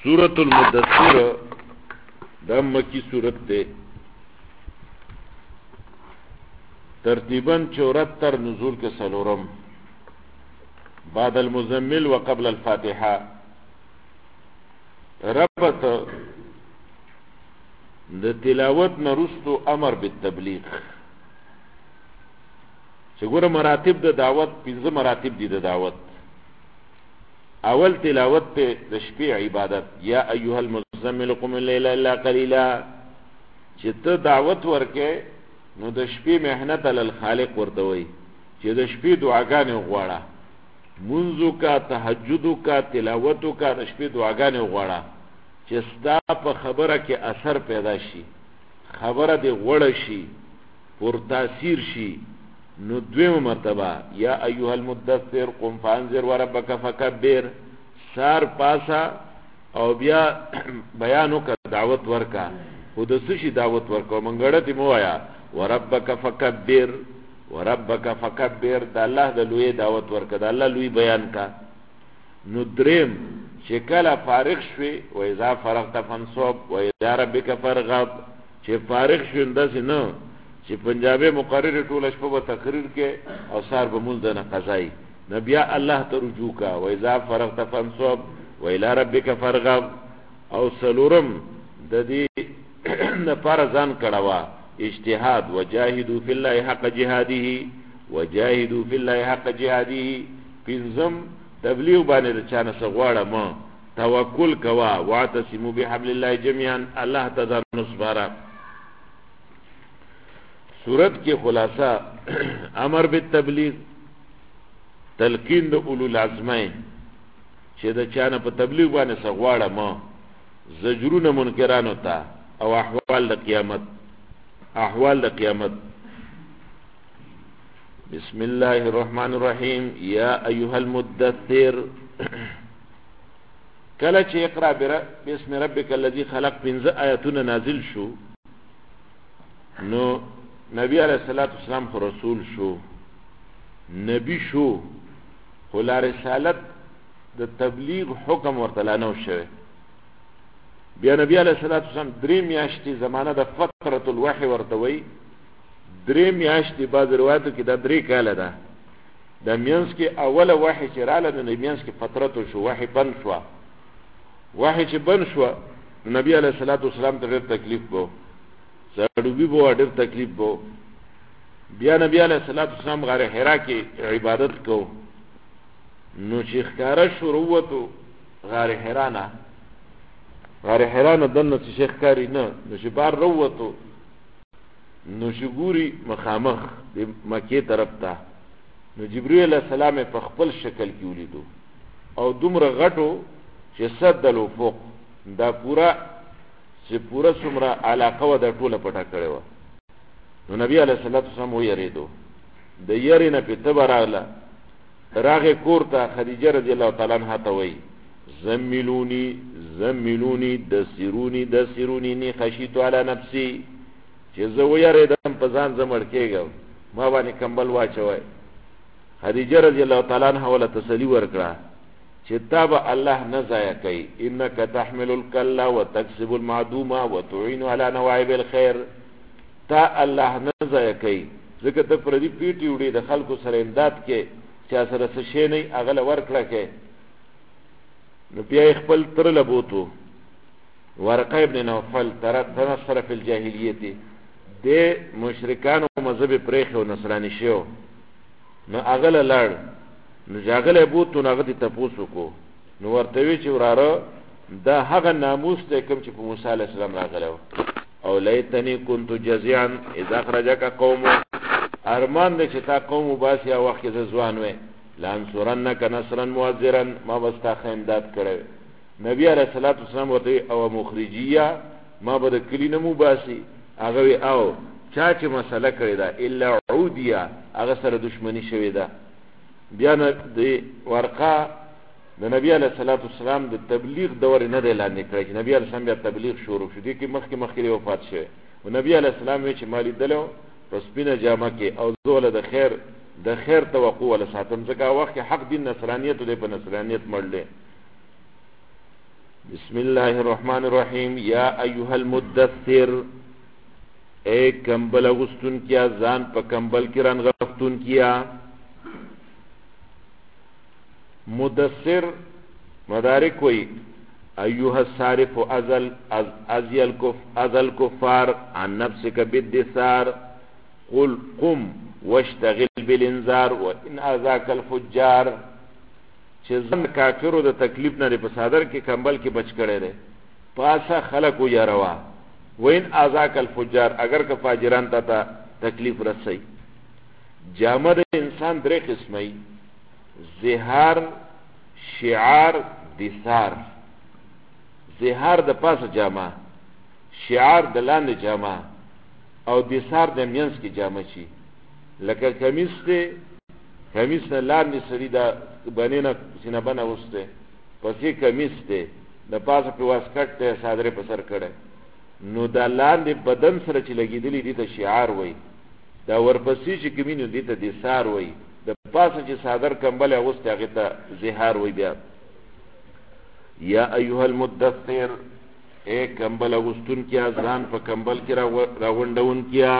سورة المدثر دا مکی سورت دے ترتیباً 74 نزول کے سلورم بعد المزمل وقبل الفاتحہ ربط د تلاوت نرستو امر بالتبلیغ چگور مراتب د دعوت 15 مراتب دی د دعوت اول تلاوت پہ د شپې عبادت یا ایها المزمل قم الليل الا قليلا چې ته دعوت ورکې نو د شپې مهنت علی الخالق ورته وي چې د شپې دعاګانې غواړه منځو کا تهجد کا تلاوت کا د شپې دعاګانې غواړه چې ستا په خبره کې اثر پیدا شي خبره دې غوړه شي پر تاثیر شي نو دویم مرتبه یا ایها المدثر قم فانذر وربک فکبر سار پاسا او بیا بیانو کا دعوت ورکا خود سشي دعوت ورکا منګړه تی موایا وربک فکبر وربک فکبر د الله د لوی دعوت ورکا د الله لوی بیان کا نو دریم چې کله فارغ شوي و اذا فرغت فانصب و الى ربک فرغب چې فارغ شوي انداز نه چې پنجابي مقرر ټول شپه په تقریر کې او سار به مول دنه قضای نبي الله ته رجوع کا و اذا فرغت فانصب و الى ربک فرغب او سلورم د دې نه فرزان کړهوا اجتهاد وجاهدوا في الله حق جهاده وجاهدوا في الله حق جهاده پنځم تبلیغ باندې چانه سغواړه ما توکل کوا واعتصموا بحبل الله جميعا الله تعالی نصبره سورت کی خلاصہ امر بالتبلیغ تلقین د اولو العزمین چې د چانه په تبلیغ باندې سغواړه ما زجرون منکرانو ته او احوال د قیامت بسم الله الرحمن الرحیم یا ایها المدثر کله چې اقرا بسم ربک الذی خلق 15 آیاتونه نازل شو نو نبی علیہ الصلوۃ والسلام خو رسول شو نبی شو خو لا رسالت د تبلیغ حکم ورته لانو شوه بیا نبی علیہ الصلوۃ والسلام درې میاشتې زمانہ د فترۃ الوحی ورته وی درې میاشتې بعد روایتو کې دا درې کاله ده د مینس کې اوله وحی چې رااله د مینس کې فترت شو وحی بند شو وحی چې بند شو نبی علیہ الصلوۃ والسلام ته ډېر تکلیف وو سړوبي بو ډېر تکلیف وو بیا نبی علیہ الصلوۃ والسلام غار حرا کې عبادت کو نو چې ښکارا شروع وته غار حرا نه دنه چې شیخ کاری نه نو چې بار وروته نو شګوري مخامخ د مکه طرف ته نو جبرئیل علیہ السلام په خپل شکل کې ولیدو او دومره غټو چې صدلو فوق دا پورا څومره علاقه و د ټوله پټه کړې و نو نبی علیہ الصلوۃ والسلام ویریدو د یارینه په تبراله راغه کورته خدیجه رضی الله تعالی عنها ته وی زملونی دسرونی نی خشیت علی نفسی چې زه ویریدم په ځان زمړ کېږم ما باندې کمبل واچوي خدیجه رضی الله تعالی عنها ول تسلی ورکړه چې تاب الله نه ضایع کوي انک تحمل الکل وتکسب المعدوم وتعين على نوائب الخير تا الله نه ضایع کوي ځکه ته پردي پیټي وړي د خلکو سره امداد کې چې سره څه شي نه اغله ورکړه کې نو بیا خپل تر لبوتو ورقه ابن نوفل تنصر فی الجاهلیت د مشرکانو مذهب پرېخو نصرانی شو نو اغله لړ نو جاغله بوتو نغه ته تاسو کو نو ورته وی چې وراره دا هغه ناموس ته کوم چې په موسی علی السلام راغلو او لیتنی كنت جزعا اذا خرجك قوم ارمان دې چې تا قوم وباسي او وخت ځوان وې لانصرنک نصرا مؤذرا ما واستخ امداد کړو نبی علیہ الصلوۃ والسلام ورته او مخرجیه ما بده کلینه مباسي هغه او چا چې مسله کړی دا الا عودیه هغه سره دښمنی شوی دا بیا د ورقه د نبی علیہ الصلوۃ والسلام د تبلیغ دور نه دی لاندې کړی چې نبی علیہ السلام بیا تبلیغ شروع شو دي کې مخکې وفات شوی او نبی علیہ السلام چې مالی دلو پس بینه جامه کې او زوله د خیر توقع ولا ساتم ځکه وخت حق دین نصرانیت دی په نصرانیت مړل بسم الله الرحمن الرحیم. یا ایها المدثر، اے کمبل اغستون کیا، ځان په کمبل کې رانغښتون کیا. مدثر مدارک وی ایها الصارف ازل کفار عن نفسك بالدثار قل قم واشتغل بالانذار وان اذاك الفجار. چې ځان کافرو د تکلیف نه په صادر کې کمبل کې بچ کړي دي، پاسه خلقو یا روا وین اذاک الفجار، اگر که فاجران ته تکلیف رسي. جامه د انسان درې قسمه: زهار، شعار، دثار. زهار د پاسه جامه، شعار د لاندې جامه، او دثار د مینس کې جامه شي. لکه کمیس ته، کمیس نه لاندې سړي دا بنینه سینه بنه وسته، پسې کمیس ته د پاسه په واسکټ ته صادره په سر کړه، نو دا لاندې بدن سره چې لګیدلی دي ته شعار وای، دا ورپسې چې کمینو دي ته دثار وای، د پاسه چې صادر کمبل اغوسته هغه ته زهار وای. بیا یا ایها المدثر، اے کمبل اغوستون کیا، ځان په کمبل کې راغونډون کیا.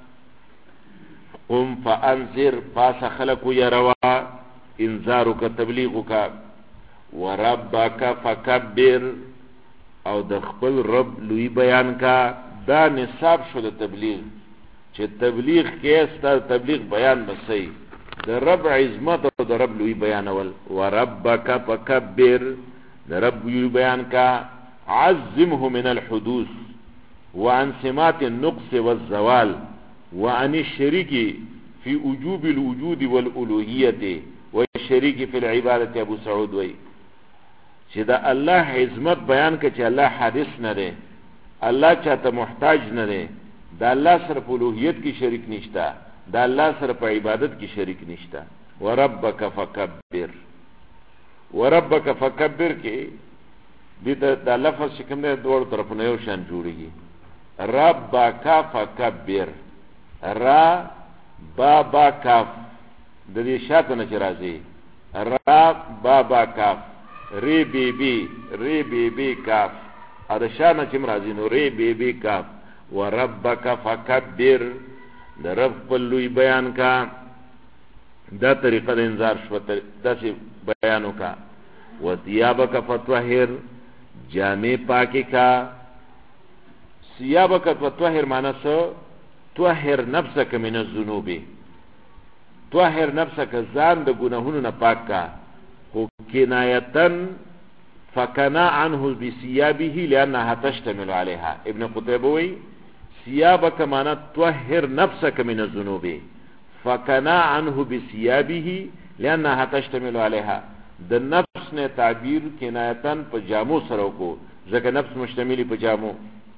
قم فانذر، پاسه خلقو یا روا، انذارو کا تبلیغو کا. وربک فکبر، او د خپل رب لوی بیان کا. دا نصاب شو د تبلیغ، چې تبلیغ کې ستاسو تبلیغ بیان بسې د رب عظمت او د رب لوی بیان اول. وربک فکبر، د رب لوی بیان کا. عظمه من الحدوث وعن سمات النقص والزوال وعن الشريك في وجوب الوجود والالوهيه والشريك في العباده. ابو سعود وی چې دا الله عظمت بیان که چې الله حادث نه دی، الله چاته محتاج نه دی، دا الله سره په الوهیت کې شریک نشته، دا الله سره په عبادت کې شریک نشته. وربک فکبر، وربک فکبر کې دا لفظ چې کوم دی دوړ طرفونه یو شان جوړیږي. ربک فکبر، را با با کاف د دې شاته نه چې راځي، را با با کاف، ری بی بی، ری بی بی کاف، ا د شانه چې مرাজি نو ری بی بی کاف. وربک فکبر، د رب په لوی بیان کا. دا طریقه د انذار شو، داسې بیانو کا. وثيابک فطهر، جامع پاکی کا. ثيابک فطهر معنی سو طهر نفسک من الذنوب، طهر نفسک ځان د ګناهونو نه پاک کا. خو کنایتن فکنا عنه بثيابه لانها تشتمل عليها. ابن قتيبه وی ثيابک معنی طهر نفسک من الذنوب فکنا عنه بثيابه لانها تشتمل عليها. د نفس نه تعبیر کنایتن په جامو سره کو، ځکه نفس مشتملی په جامو.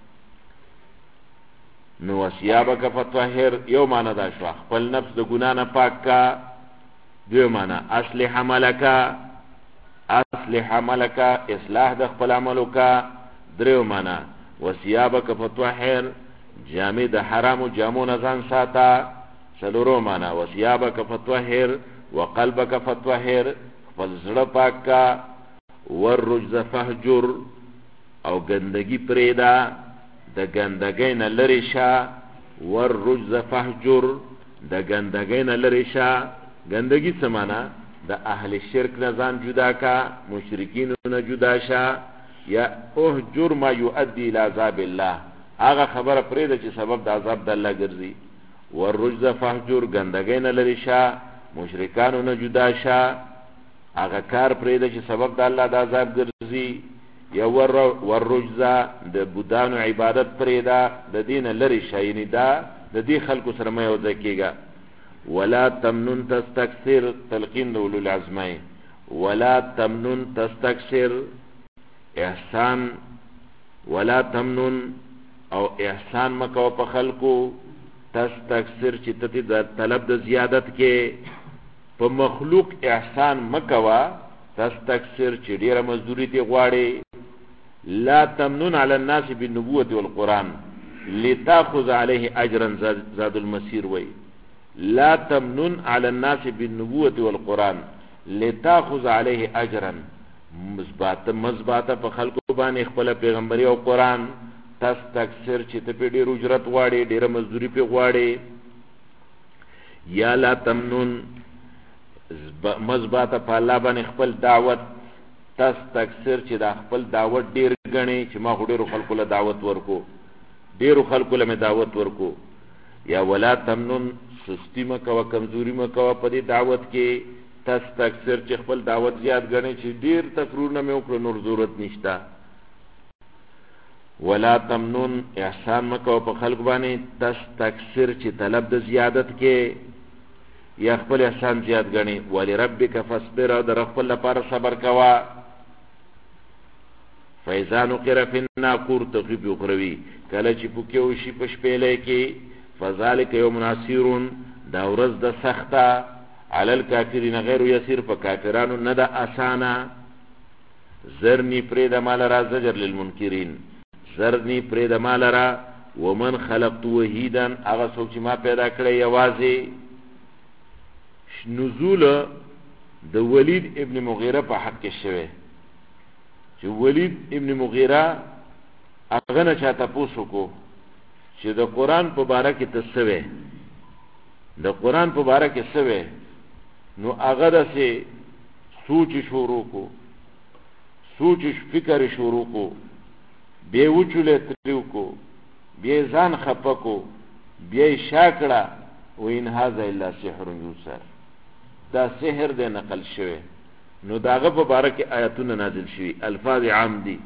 نو وثيابک فطهر یو معنی دا شو، خپل نفس د ګنا نه پاک کا. دیو معنی اصلح عملک، اصلح عملک اصلاح د خپل عملو کا. دریو معنی وثيابک فطهر جامع د حرامو جامو نه ځان ساته. څلورو معنی وثيابک فطهر وقلبک فطهر، خپل زړه پاک کا. والرجز فهجر، او گندگی پریدا، د گندگی نه لری شه. والرجز فهجر، د گندگی نه لری شه. گندگی څه معنی؟ د اهل شرک نه ځان جدا کا، مشرکین نه جدا شه. یا اهجر ما يؤدي الى عذاب الله، هغه خبره پریدا چې سبب د عذاب د الله ګرځي. والرجز فهجر، گندگی نه لری شه، مشرکانو نه جدا شه، هغه کار پریدا چې سبب د الله د عذاب ګرځي. یا والرجز، د بودانو عبادت پریدا، د دین لری شه، یعنی دا د دې خلکو سره مې یو ځای کېږه. ولا تمنن تستكثر، تلقین د اولو العزمای. ولا تمنن تستكثر، احسان ولا تمنن، او احسان مکو په خلکو. تستكثر چې ته د طلب د زیادت کې په مخلوق احسان مکوا. تستكثر چې ډیره مزدوری تی غواړي. لا تمنن على الناس بالنبوة والقرآن لتأخذ عليه اجرا. زاد المسير وی لا تمنن على الناس بالنبوة والقرآن لتأخذ عليه اجرا. مزباته په خلکو باندې خپل پیغمبري او قرآن تستكثر چې ته په ډېر اجرت غواړې ډېره مزدوري په غواړې یا لا تمنون مزباته په الله باندې خپل دعوت تستكثر چې دا خپل دعوت ډېر غني چې ما ډېرو خلکو له دعوت ورکو ډېرو خلکو له دعوت ورکو یا ولا تمنون سستی مکوه کمزوری مکوه په دې دعوت کې تستكثر چې خپل دعوت زیات غني چې ډېر تکرورونه مې وکړو نور ضرورت نشته ولا تمنون احسان مکوه په خلق باندې تستكثر چې طلب د زیادت کې یا خپل احسان زیات غني ولربک فاصبر او در خپل لپاره صبر کوا فاذا نقر في الناقور تغيب اخروی کله چې پوکیو شي په شپېلې کې فذلك يوم عسير دا ورځ د سخته على الكافرين غير يسير په کافرانو نه ده اسانه زرني پرې د مال را زجر للمنکرین زرني پرې د مال را ومن خلقت وحيدا هغه څوک چې ما پیدا کړی یوازې نزول د ولید ابن مغیره په حق کې شوه چې ولید ابن مغیره هغه نه چاته پوښتنه چې د قرآن په باره کې تسوي د قرآن په باره کې سوي نو هغه داسې سوچ شروع کو سوچ فکر شروع کو بیا وچولې تریو کو بیا ځان خپه کو بیا شاکړه و ان هذا الا سحر یوسر دا سحر دې نقل شوی نو داغه په باره کې آیاتونه نازل شوي الفاظ عام دي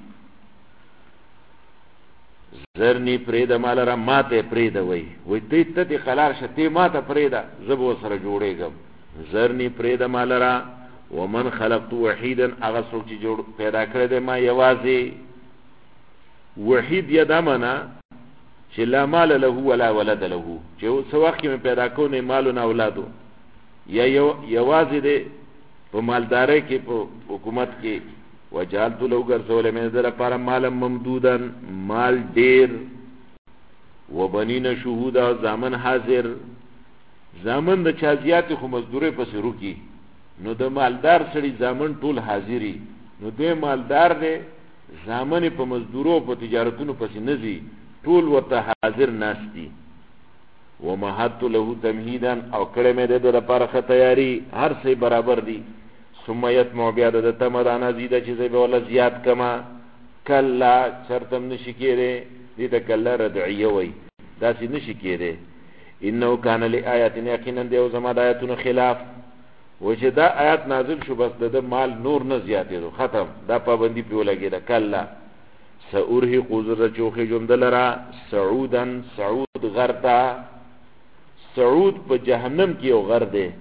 زرنی پریده مال را ماته پریده وی تی قلار شتی ماته پریده زبو سره جوړیږم زرنی پریده مال را ومن خلقت وحیدا هغه څوک چې جوړ پیدا کړی دی ما یوازې وحید یدمنا چې لا مال له ولا ولد له چې څو وخت کې پیدا کو نه مال نه اولادو یا یوازې دی په مالدارۍ کې په حکومت کې وجعلت له غرزول من ذل پر مال ممدودن مال ډیر وبنین شهودا زامن حاضر زامن د چازیات خو مزدوري پس روکی نو د مالدار سړي زامن ټول حاضری نو د مالدار دی زامن په مزدورو په تجارتونو پس نزي ټول ورته حاضر ناشتي ومهدت له تمهیدا او کړه مې د لپاره تیاری هر څه برابر دي ثم يتمع بیا د تمدانا زیده چې زی به ولا زیات کما کلا شرطم نشی کېده دې ته کلا ردعیه وای دا سې نشی کېده انه کان لآیاتن یقینا دیو زما د آیاتونو خلاف و چې دا آیات نازل شو بس د مال نور نه زیاتېدو ختم دا پابندی په لګیدا کلا سأرهق ذر چوخه جمدلرا سعودن سعود غرتا سعود په جهنم کې یو غر دی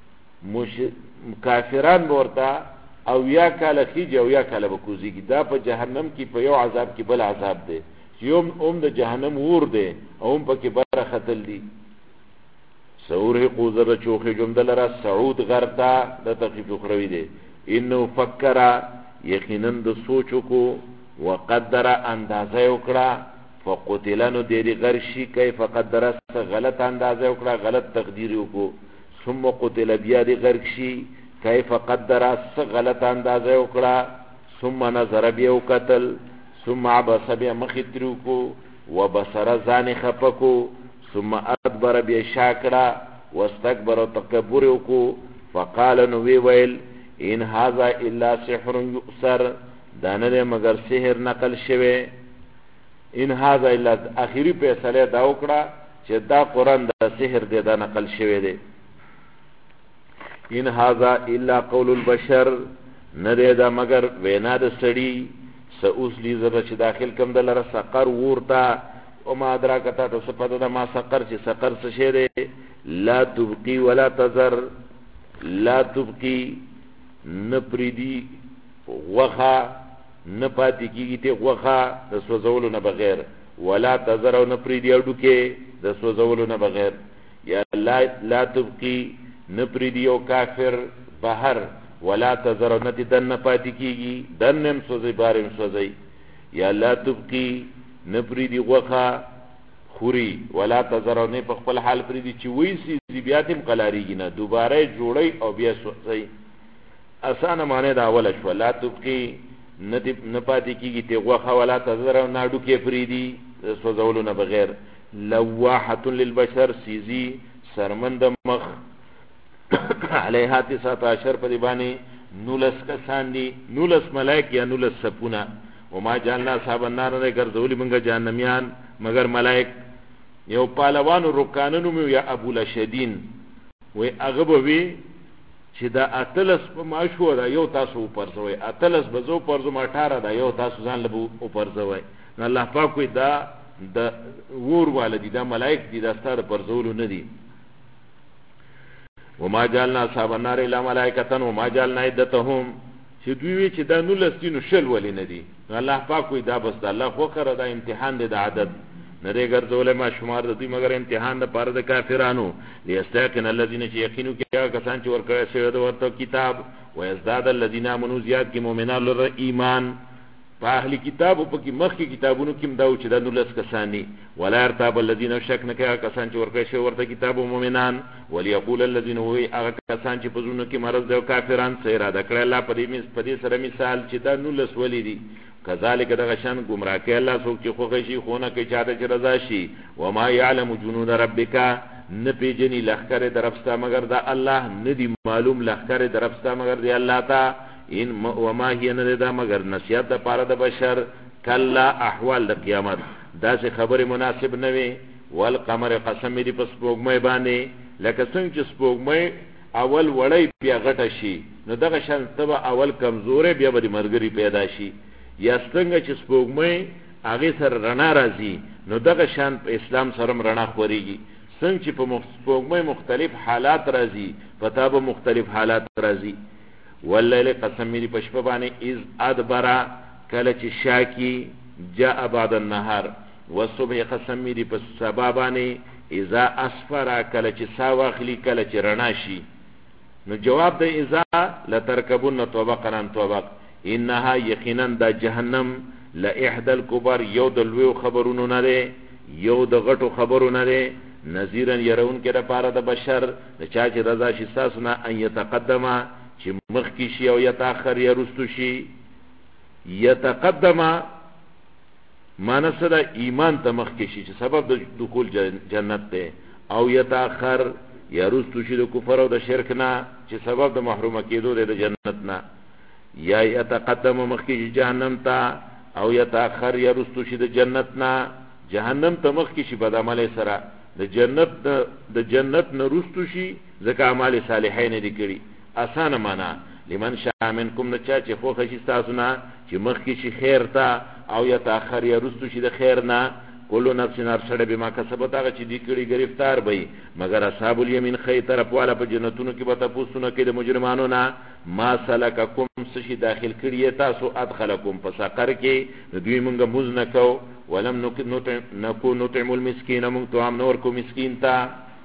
کافران ورته او یا کاله خیج او یا کاله بکوزیږي دا په جهنم کې په یو عذاب کې بل عذاب دی یوم د جهنم ور دی او په کې بره خطل دی سورهق ذر چوخه جمدلرا سعود غرتا د تخفیف اخروی دی انه فکر یقینا د سوچ کو وقدر اندازه وکړه فقتلن دې غرشي کیف قدر غلط اندازه وکړه غلط تقدیر وکړو ثم قتل بیا دې غرشي کیف قدر غلط اندازه وکړه ثم نظر بیا قتل ثم عبس بیا مخدرو کو وبصر ځان خپکو ثم ادبر بیا شاکړه واستكبر وتکبر وکړو فقال نو ویل ان هذا الا سحر يؤثر دانه مگر سحر نقل شوه ان هذا الا اخیری فیصله دا وکړه چې دا قران د سحر دی دا نقل شوه دی ان هذا الا قول البشر نه دا مگر وینا د سړی سوس لی زره چې داخل کم دلره سقر ورتا او ما ادراکتا ته صفته د ما سقر چې سقر څه شه دی لا تبقي ولا تذر لا تبقي نپریدی وخا نپاتی کیږي ته وخا د سوزولو نه بغیر ولا تذر او نپریدی اډو کې د سوزولو نه بغیر یا لا تبقي نپریدی او کافر بهر ولا تذر نتی دن نپاتی کیږي دنم سوزي بارم سوزي یا لا تبقي نپریدی وخا خوري ولا تذر نه په خپل حال پریدی چې وې سي بیاتم قلاریږي نه دوباره جوړي او بیا سوزي اسانه معنی دا اول شو لا تبقي نه پاتې کیږي ته غوخه ولا تذر ناډو کې فریدي سوزولو نه بغیر لواحه للبشر سیزی سرمند مخ علیها 19 په دی باندې نولس کسان دي، نولس ملائک یا نولس سپونه. وما جعلنا اصحاب النار نه ګرځولي موږ جهنميان مگر ملائک. یو پهلوانو رکانونو مې یا ابو لشدین وی هغه به وي چې دا اتلس په ماشو دا یو تاسو پرځوي، اتلس بزو پرځو 18 دا یو تاسو ځان له پرځوي. الله پاک وی دا د ور والدي دا ملائک دي، دا ستاره پرځولو نه دي. وما جعلنا اصحاب النار الا ملائکه وما جعلنا عدتهم چې دوی وی چې دا نولس دي نو شل ولې نه دي. الله پاک وی دا بس د الله خو کړه دا امتحان دی د عدد نه دی ګرځولې ما شمار د دوی مگر امتحان د پاره د کافرانو لیستيقن الذين یقینوا کیا کسان چې ورکړی شوی د ورته کتاب ويزداد الذين امنوا زیاد کی مؤمنان لره ایمان. په اهلی کتابو په کې مخکې کتابونو کې مداو چې د نولس کسانی ولا ارتاب الذين شک نه کیا کسان چې ورکړی شوی ورته کتاب او مؤمنان وليقول الذين وي هغه کسان چې په زونه کې مرض دی او کافران سره اراده کړی الله په دې سره مثال چې دا نولس ولې دي کذالک دغه شان گمراه کوي الله څوک چې خوښ شي خونه کوي چاته چې رضا شي. وما يعلم جنود ربک نه پیجنی لخر درفستا مگر دا الله ندی معلوم لخر درفستا مگر دی الله تا ان وما هي نه دا مگر نصیحت د پاره د بشر کلا احوال د قیامت دا څه خبره مناسب نه وي. والقمر قسم دی پس سپوږمۍ باندې لکه څنګه چې سپوږمۍ اول وړی بیا غټه شي نو دغه شان تبه اول کمزورې بیا به مرګري پیدا شي. یا څنګه چې سپوږمۍ هغه سره رڼا راځي نو دغه شان په اسلام سره رڼا خوريږي. څنګه چې په سپوږمۍ مختلف حالات راځي پتا به مختلف حالات راځي. واللیل قسم دی په شپه باندې اذ ادبر کله چې شاکی جاء بعد النهار. والصبح قسم دی په سبا باندې اذا اسفر کله چې سا واخلي کله چې رڼا شي. نو جواب د اذا لترکبن طبقا عن طبق انها یقینا دا جهنم لاحد الكبر یو د لوی خبرونو نه دی یو د غټو خبرونو نه دی. نذیرا يرون کې د پاره د بشر د چا چې رضا شي ساسونه ان يتقدم چې مخکې شي او يتاخر یا رستو شي. يتقدم معنی سره ایمان ته مخکې شي چې سبب د دخول جنت دی، او يتاخر یا رستو شي د کفر او د شرک نه چې سبب د محروم کېدو دی د جنت نه. یا يتقدم مخکې جهنم ته او يتاخر یا رستو شي د جنت نه جهنم ته مخکې شي بد عمل سره د جنت نه رستو شي ځکه اعمال صالحین دي کړي. اسانه معنا لمن شاء منکم نه چا چې خو خشي تاسو نه چې مخکې شي خیر ته او يتاخر یا رستو شي د خیر نه. کلو نفس ارشد بما کسبت هغه چې دی کړي گرفتار به مگر اصحاب الیمین خی طرف والا په جنتونو کې به تاسو نه کې د مجرمانو نه ما سلککم سشي داخل کړي تاسو ادخلکم فسقر کې دوی مونږ موز نه کو ولم نکو نطعم المسکین مونږ تو ام نور کو مسکین تا.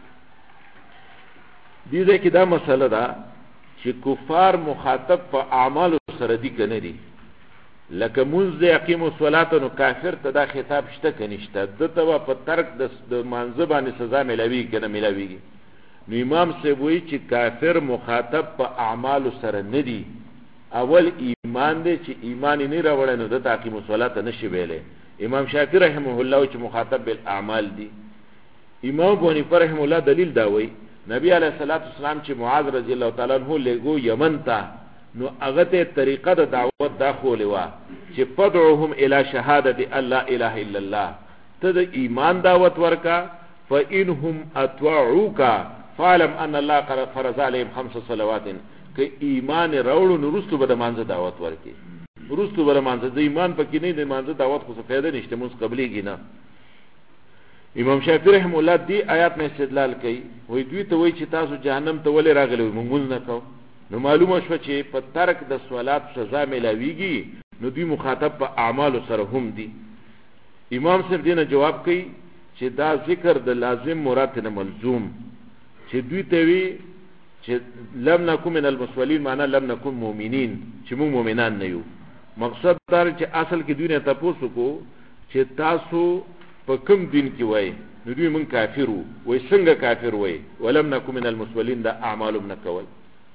دې کې دا مسله ده چې کفار مخاطب په اعمال سره دي کنه دي لکه منځ د اقیم الصلاه نو کافر ته دا خطاب شته کنيشته دته په ترک د منځ باندې سزا ملوي کنه ملوي. نو امام سیبوی چې کافر مخاطب په اعمال سره نه دي اول ایمان دی چې ایمان نه راوړل نو د اقیم الصلاه نشي ویلې. امام شافعی رحمه الله چې مخاطب بالاعمال دي. امام ابو حنیفه رحمه الله دلیل دا وی نبی علیہ الصلوۃ والسلام چې معاذ رضی الله تعالی عنہ لګو یمن ته نو هغه ته طریقه د دعوت داخله وا چې فدعوهم الى شهادت الله اله الا الله ته د ایمان دعوت ورکا فانهم اطاعوك فعلم ان الله فرض عليهم 5 صلوات که ایمان راوړو نو رستو به د مانځه دعوت ورکي رستو به مانځه د ایمان پکې نه د مانځه دعوت خو څه فائدہ نشته موږ قبليږي نه. امام شافعی رحم الله دی آیات نه استدلال کوي وای دوی ته وای چې تاسو جهنم ته ولې راغلي موږ نه کو نو معلومه شو چې په ترک د صلات سزا ملاویږي نو دوی مخاطب په اعمال سره هم دي. امام صاحب دینه جواب کوي چې دا ذکر د لازم مراد نه ملزوم چې دوی ته وی چې لم نکن من المسولین معنی لم نکن مؤمنین چې موږ مؤمنان نه یو. مقصد دا چې اصل کې دوی نه تاسو کو چې تاسو په کوم دین کې وای نو دوی مونږ کافر وای څنګه کافر وای ولم نکن من المسولین دا اعمالهم نکول.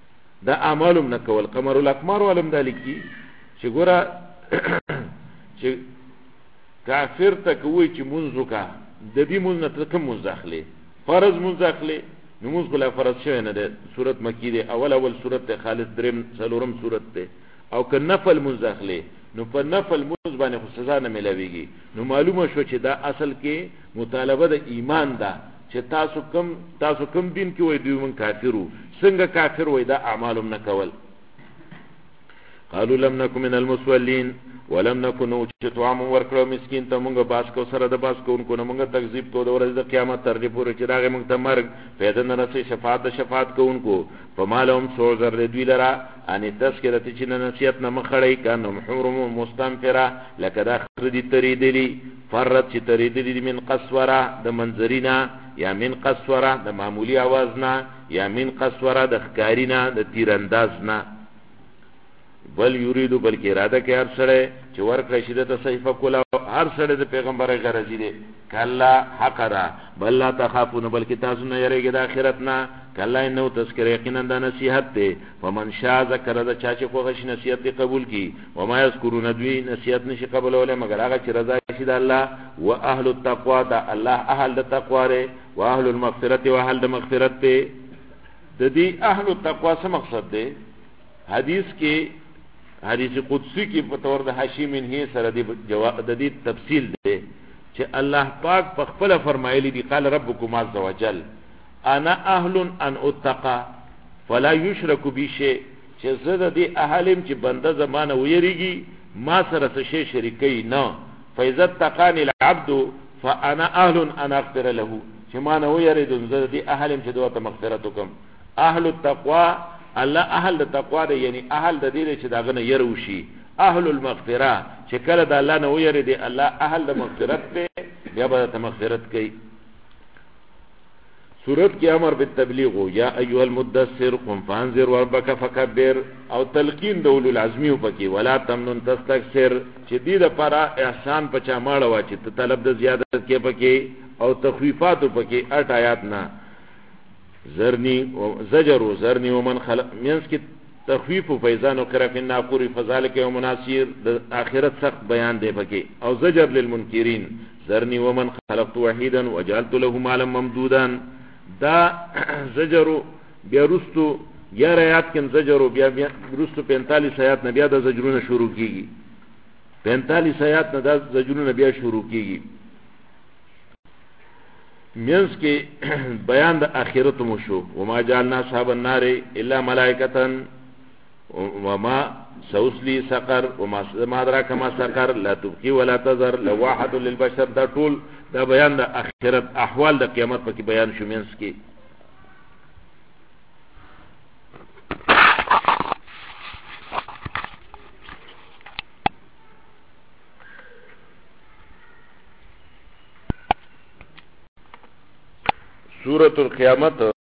دا اعمالم نه کول. قمر الاقمار ولم دالکی چې ګوره چې کافر ته کوي چې منځو کا د دې منځ نه ته کوم منځ اخلي؟ فرض منځ اخلي نو منځ بلا فرض شوی نه ده. سورت مکی ده، اول سورت ده، خالص دریم څلورم سورت ده. او که نفل منځ اخلي نو په نفل منځ باندې خو سزا نه ملاويږي. نو معلومه شو چې دا اصل کې مطالبه د ایمان ده چې تاسو کم دین کې وای دوی من کافرو. څنګه کافر وای؟ دا اعمالم نه کول. قالوا لم نكن من المصلين ولم نكن نطعم ورکړو مسکین ته مونږه باس کو سره د باس کوونکو نه مونږه تکذیب کو د ورځې د قیامت تر دې پورې چې راغی مونږ ته مرګ پیدا نه رسي شفاعت کوونکو. فمالهم سوزر دوی لرا ان تذکرته چې نصیحت نه مخړی کنه محرم مستنفره لکه دا خردي تریدلی فرت چې تریدلی من قسوره د منظرینا یا من قسوره د معمولی आवाज نه یا من قسوره د ښکارینا د تیرانداز نه. بل یریدو بلکې اراده کوي هر سړی چې ورکړی شي دته صحیفه کوله. هر سړی د پیغمبر غرضی دی. کلا حق ده بل لا تخافون بلکې تاسو نه یریږئ د آخرت نه. کلا انه تذکر یقینا دا نصیحت دی. فمن شاء ذکر دا چا چې خوښ شي نصیحت دی قبول کی. وما یذکرون دوی نصیحت نشي قبولولی مگر هغه چې رضا شي د الله. و اهل التقوا دا الله اهل د تقوا دی. و اهل المغفرت و اهل د مغفرت دی. د دې اهل التقوا څه مقصد دی؟ حدیث کې حدیث قدسی کی بطور د حاشی منه سره د جواب د دې تفصیل دی چې الله پاک په خپل فرمایلی دی قال ربکم عز وجل انا اهل ان اتقى فلا يشرك بي شيء چې زه د دې اهلم چې بنده زمانه ویریږي ما سره څه شی شریکي نه. فاذا اتقاني العبد فانا اهل ان اغفر له چې ما نه ویری د زه د دې اهلم چې دوته مغفرت وکم. اهل التقوا الله اهل د تقوا دی یعنی اهل د دې چې داغه نه يروشي. اهل المغفره چې کله د الله نه ویری دی الله اهل د مغفرت دی بیا به ته مغفرت کوي. سورت کی امر بالتبلیغ یا ایها المدثر قم فانذر وربك فكبر او تلقین د اولو العزم پکې ولا تمنن تستكثر چې دې د پر احسان پچا ماړه وا چې طلب د زیادت کې پکې او تخویفات پکې 8 آیات نه زرنی ومن خلق منس کی تخفیف و فیضان و قرف الناقور فذالک و مناصیر آخرت سخت بیان دے پکے. او زجر للمنکرین زرنی ومن خلقت وحیدا وجعلت له مالا ممدودا. دا زجرو بیا رستو 11 آیات کن زجرو بیا رستو 45 آیات نه بیا د زجرونه شروع کیږي. 45 آیات نه د زجرونه بیا شروع کیږي. منس کې بیان د آخرت مو شو. وما جعلنا اصحاب النار الا ملائکه وما سوسلی سقر وما ادراک ما سقر لا تبقي ولا تذر لواحد للبشر. دا ټول دا بیان د آخرت احوال د قیامت پکې بیان شو. منس کې سورۃ القیامت